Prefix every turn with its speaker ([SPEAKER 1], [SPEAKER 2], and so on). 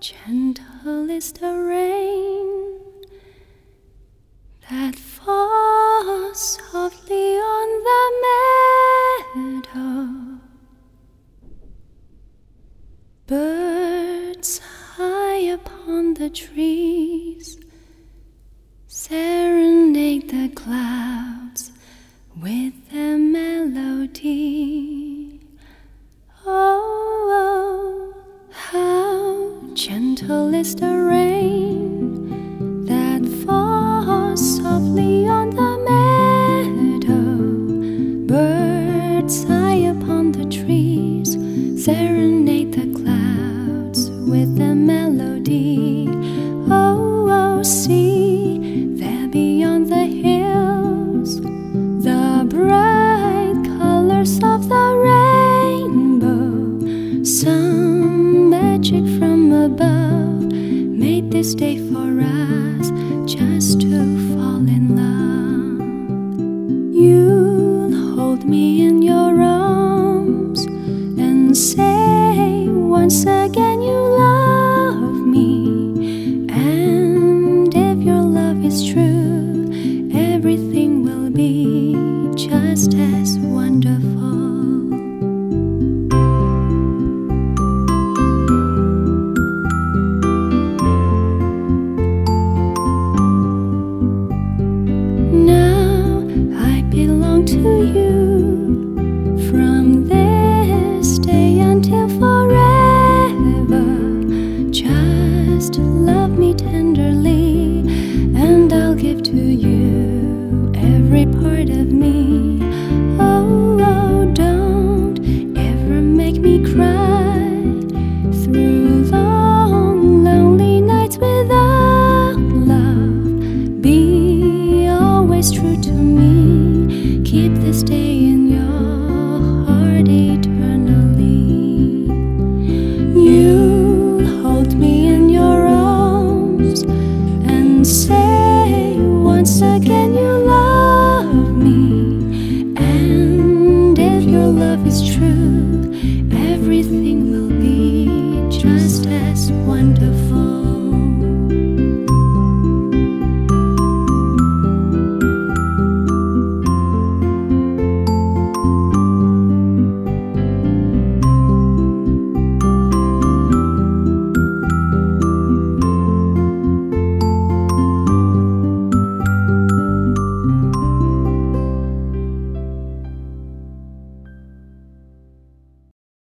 [SPEAKER 1] Gentle is the rain that falls softly on the meadow. Birds high upon the trees serenade the clouds with their melody. Oh, how gentle is the rain that falls softly on the meadow. Birds high upon the trees serenade the clouds with their melody. Oh, oh, see there beyond the hills the bright colors of the rainbow. Some magic from above made this day for us just to fall in love. You'll hold me in your arms and say once again you love